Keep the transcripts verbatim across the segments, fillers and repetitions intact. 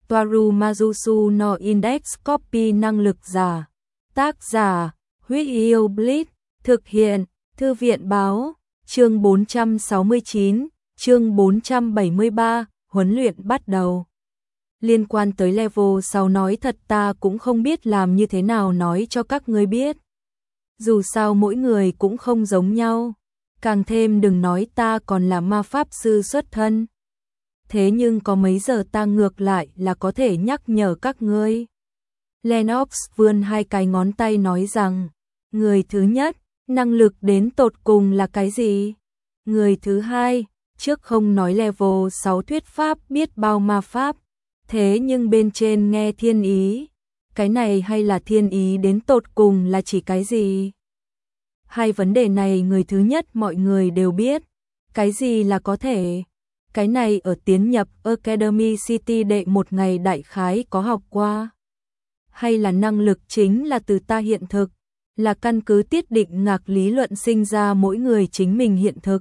Toaru Majusu no Index Copy năng lực giả. Tác giả, Huyết Yêu Blitz, thực hiện, Thư viện báo, chương bốn trăm sáu mươi chín, chương bốn trăm bảy mươi ba, huấn luyện bắt đầu. Liên quan tới level sáu nói thật ta cũng không biết làm như thế nào nói cho các ngươi biết. Dù sao mỗi người cũng không giống nhau, càng thêm đừng nói ta còn là ma pháp sư xuất thân. Thế nhưng có mấy giờ ta ngược lại là có thể nhắc nhở các ngươi. Lennox vươn hai cái ngón tay nói rằng, người thứ nhất, năng lực đến tột cùng là cái gì? Người thứ hai, trước không nói level sáu thuyết pháp biết bao ma pháp, thế nhưng bên trên nghe thiên ý, cái này hay là thiên ý đến tột cùng là chỉ cái gì? Hai vấn đề này người thứ nhất mọi người đều biết, cái gì là có thể? Cái này ở tiến nhập Academy City đệ một ngày đại khái có học qua. Hay là năng lực chính là từ ta hiện thực, là căn cứ tiết định ngạc lý luận sinh ra mỗi người chính mình hiện thực.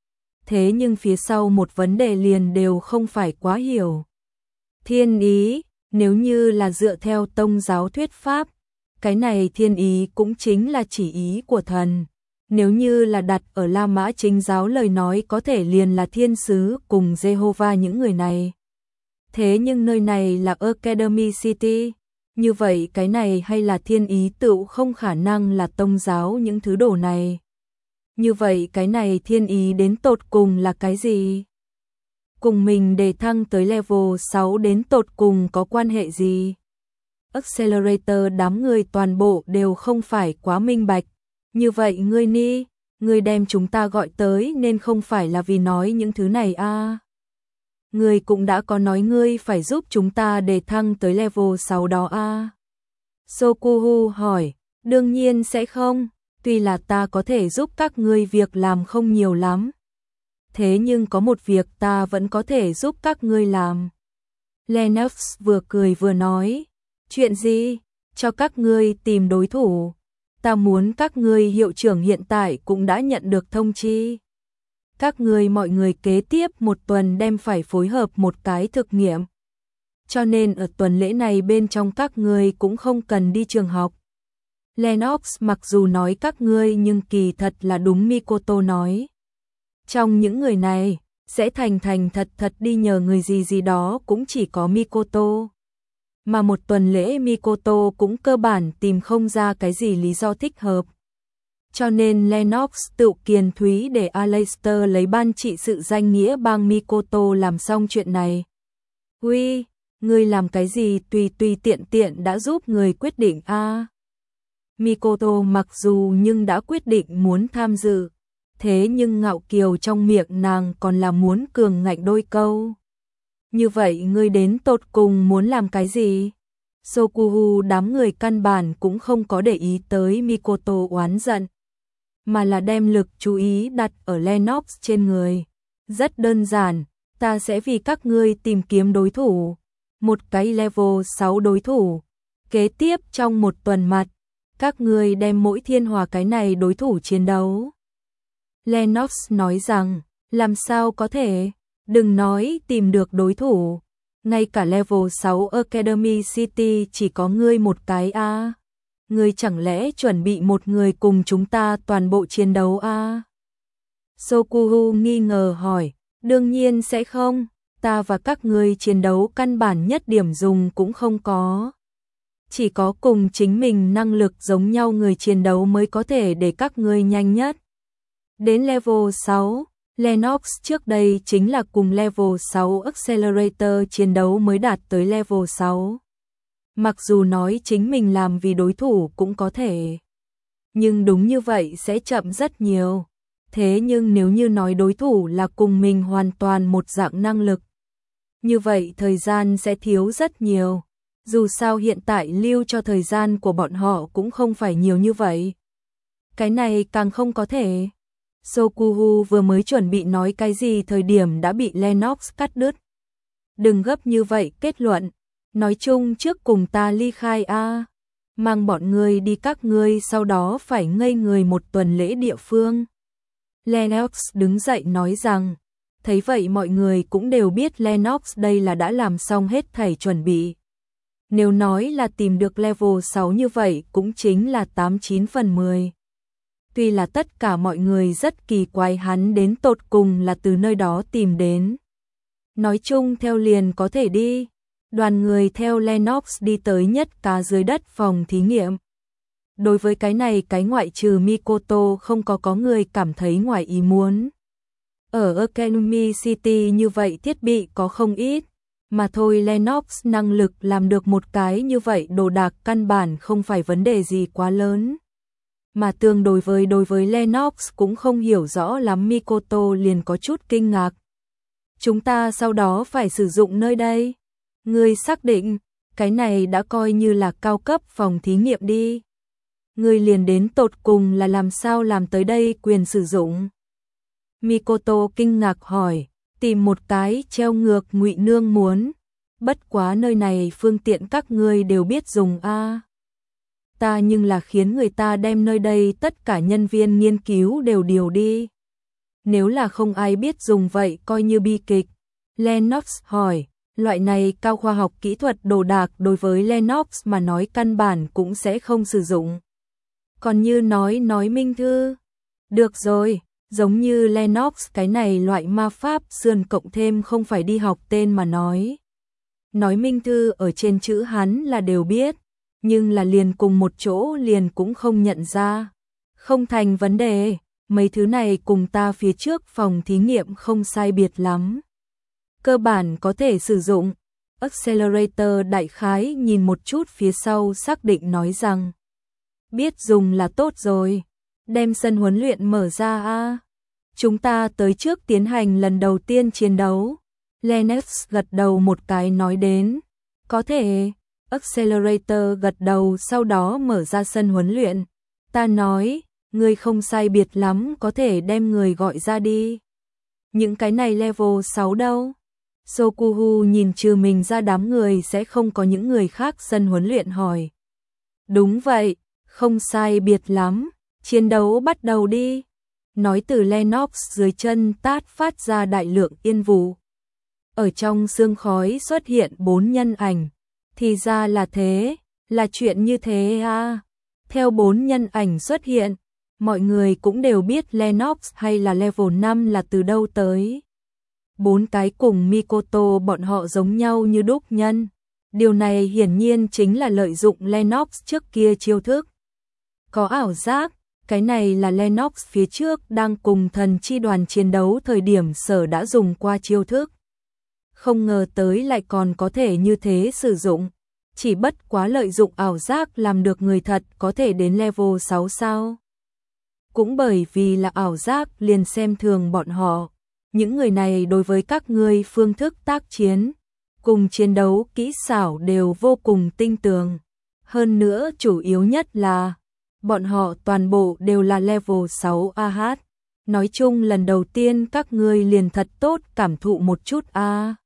Thế nhưng phía sau một vấn đề liền đều không phải quá hiểu. Thiên ý, nếu như là dựa theo tông giáo thuyết pháp, cái này thiên ý cũng chính là chỉ ý của thần. Nếu như là đặt ở La Mã chính giáo lời nói có thể liền là thiên sứ cùng Jehovah những người này. Thế nhưng nơi này là Academy City, như vậy cái này hay là thiên ý tựu không khả năng là tông giáo những thứ đồ này. Như vậy cái này thiên ý đến tột cùng là cái gì? Cùng mình đề thăng tới level sáu đến tột cùng có quan hệ gì? Accelerator đám người toàn bộ đều không phải quá minh bạch. Như vậy ngươi ni, ngươi đem chúng ta gọi tới nên không phải là vì nói những thứ này a? À? Ngươi cũng đã có nói ngươi phải giúp chúng ta đề thăng tới level sáu đó a? À? Sokuhu hỏi, đương nhiên sẽ không, tuy là ta có thể giúp các ngươi việc làm không nhiều lắm. Thế nhưng có một việc ta vẫn có thể giúp các ngươi làm. Lennox vừa cười vừa nói, chuyện gì? Cho các ngươi tìm đối thủ. Ta muốn các ngươi hiệu trưởng hiện tại cũng đã nhận được thông chi. Các ngươi mọi người kế tiếp một tuần đem phải phối hợp một cái thực nghiệm. Cho nên ở tuần lễ này bên trong các ngươi cũng không cần đi trường học. Lennox mặc dù nói các ngươi nhưng kỳ thật là đúng Mikoto nói. Trong những người này, sẽ thành thành thật thật đi nhờ người gì gì đó cũng chỉ có Mikoto. Mà một tuần lễ Mikoto cũng cơ bản tìm không ra cái gì lý do thích hợp. Cho nên Lennox tự kiền thúy để Aleister lấy ban trị sự danh nghĩa bang Mikoto làm xong chuyện này. Uy, ngươi làm cái gì tùy tùy tiện tiện đã giúp người quyết định a? À? Mikoto mặc dù nhưng đã quyết định muốn tham dự, thế nhưng ngạo kiều trong miệng nàng còn là muốn cường ngạnh đôi câu. Như vậy ngươi đến tột cùng muốn làm cái gì? Sokuhu đám người căn bản cũng không có để ý tới Mikoto oán giận, mà là đem lực chú ý đặt ở Lennox trên người. Rất đơn giản, ta sẽ vì các ngươi tìm kiếm đối thủ, một cái level sáu đối thủ. Kế tiếp trong một tuần mặt, các ngươi đem mỗi thiên hòa cái này đối thủ chiến đấu. Lennox nói rằng, làm sao có thể? Đừng nói tìm được đối thủ, ngay cả level sáu Academy City chỉ có ngươi một cái a. À. Ngươi chẳng lẽ chuẩn bị một người cùng chúng ta toàn bộ chiến đấu a? À? Sokuhu nghi ngờ hỏi, đương nhiên sẽ không, ta và các ngươi chiến đấu căn bản nhất điểm dùng cũng không có. Chỉ có cùng chính mình năng lực giống nhau người chiến đấu mới có thể để các ngươi nhanh nhất. Đến level sáu, Lennox trước đây chính là cùng level sáu Accelerator chiến đấu mới đạt tới level sáu. Mặc dù nói chính mình làm vì đối thủ cũng có thể, nhưng đúng như vậy sẽ chậm rất nhiều. Thế nhưng nếu như nói đối thủ là cùng mình hoàn toàn một dạng năng lực, như vậy thời gian sẽ thiếu rất nhiều. Dù sao hiện tại lưu cho thời gian của bọn họ cũng không phải nhiều như vậy. Cái này càng không có thể. Sokuhu vừa mới chuẩn bị nói cái gì thời điểm đã bị Lennox cắt đứt. Đừng gấp như vậy kết luận, nói chung trước cùng ta ly khai a, à. Mang bọn ngươi đi các ngươi sau đó phải ngây người một tuần lễ địa phương. Lennox đứng dậy nói rằng, Thấy vậy mọi người cũng đều biết Lennox đây là đã làm xong hết thảy chuẩn bị. Nếu nói là tìm được level sáu như vậy cũng chính là tám chín phần mười. Tuy là tất cả mọi người rất kỳ quái hắn đến tột cùng là từ nơi đó tìm đến. Nói chung theo liền có thể đi. Đoàn người theo Lennox đi tới nhất cá dưới đất phòng thí nghiệm. Đối với cái này cái ngoại trừ Mikoto không có có người cảm thấy ngoài ý muốn. Ở Academy City như vậy thiết bị có không ít, mà thôi Lennox năng lực làm được một cái như vậy đồ đạc căn bản không phải vấn đề gì quá lớn. Mà tương đối với đối với Lennox cũng không hiểu rõ lắm Mikoto liền có chút kinh ngạc. Chúng ta sau đó phải sử dụng nơi đây. Ngươi xác định, cái này đã coi như là cao cấp phòng thí nghiệm đi. Ngươi liền đến tột cùng là làm sao làm tới đây quyền sử dụng. Mikoto kinh ngạc hỏi, tìm một cái treo ngược Ngụy Nương muốn. Bất quá nơi này phương tiện các ngươi đều biết dùng a. Ta nhưng là khiến người ta đem nơi đây tất cả nhân viên nghiên cứu đều điều đi. Nếu là không ai biết dùng vậy coi như bi kịch. Lennox hỏi, loại này cao khoa học kỹ thuật đồ đạc đối với Lennox mà nói căn bản cũng sẽ không sử dụng. Còn như nói nói Minh Thư. Được rồi, giống như Lennox cái này loại ma pháp sườn cộng thêm không phải đi học tên mà nói. Nói Minh Thư ở trên chữ hắn là đều biết, nhưng là liền cùng một chỗ liền cũng không nhận ra. Không thành vấn đề, mấy thứ này cùng ta phía trước phòng thí nghiệm không sai biệt lắm. Cơ bản có thể sử dụng. Accelerator đại khái nhìn một chút phía sau xác định nói rằng biết dùng là tốt rồi. Đem sân huấn luyện mở ra a. Chúng ta tới trước tiến hành lần đầu tiên chiến đấu. Lennox gật đầu một cái nói đến. Có thể. Accelerator gật đầu sau đó mở ra sân huấn luyện. Ta nói, ngươi không sai biệt lắm có thể đem người gọi ra đi. Những cái này level sáu đâu? Sokuhu nhìn trừ mình ra đám người sẽ không có những người khác sân huấn luyện hỏi. Đúng vậy, không sai biệt lắm, chiến đấu bắt đầu đi. Nói từ Lennox dưới chân tát phát ra đại lượng yên vụ. Ở trong sương khói xuất hiện bốn nhân ảnh. Thì ra là thế, là chuyện như thế à. Theo bốn nhân ảnh xuất hiện, mọi người cũng đều biết Lennox hay là level năm là từ đâu tới. Bốn cái cùng Mikoto bọn họ giống nhau như đúc nhân. Điều này hiển nhiên chính là lợi dụng Lennox trước kia chiêu thức. Có ảo giác, cái này là Lennox phía trước đang cùng thần chi đoàn chiến đấu thời điểm sở đã dùng qua chiêu thức. Không ngờ tới lại còn có thể như thế sử dụng. Chỉ bất quá lợi dụng ảo giác làm được người thật có thể đến level sáu sao. Cũng bởi vì là ảo giác liền xem thường bọn họ. Những người này đối với các ngươi phương thức tác chiến, cùng chiến đấu kỹ xảo đều vô cùng tinh tường. Hơn nữa chủ yếu nhất là, bọn họ toàn bộ đều là level sáu a hát. Nói chung lần đầu tiên các ngươi liền thật tốt cảm thụ một chút a.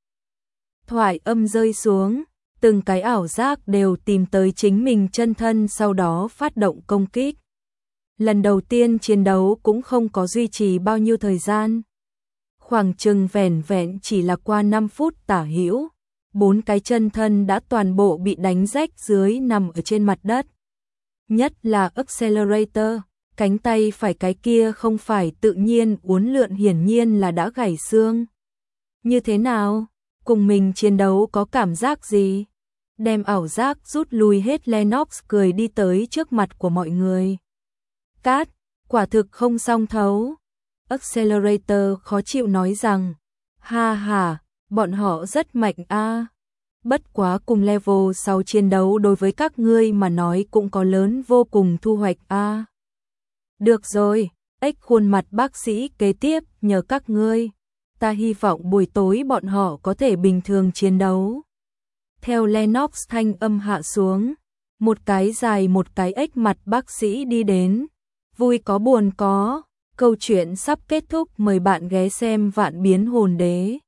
Thoại âm rơi xuống, từng cái ảo giác đều tìm tới chính mình chân thân sau đó phát động công kích. Lần đầu tiên chiến đấu cũng không có duy trì bao nhiêu thời gian. Khoảng chừng vẻn vẹn chỉ là qua năm phút tả hữu, bốn cái chân thân đã toàn bộ bị đánh rách dưới nằm ở trên mặt đất. Nhất là Accelerator, cánh tay phải cái kia không phải tự nhiên uốn lượn hiển nhiên là đã gãy xương. Như thế nào? Cùng mình chiến đấu có cảm giác gì? Đem ảo giác rút lui hết Lennox cười đi tới trước mặt của mọi người. Cát, quả thực không song thấu. Accelerator khó chịu nói rằng, ha ha, bọn họ rất mạnh a. Bất quá cùng level sáu chiến đấu đối với các ngươi mà nói cũng có lớn vô cùng thu hoạch a. Được rồi, ếch khuôn mặt bác sĩ kế tiếp nhờ các ngươi. Ta hy vọng buổi tối bọn họ có thể bình thường chiến đấu. Theo Lennox thanh âm hạ xuống, một cái dài một cái ếch mặt bác sĩ đi đến. Vui có buồn có, câu chuyện sắp kết thúc, mời bạn ghé xem Vạn Biến Hồn Đế.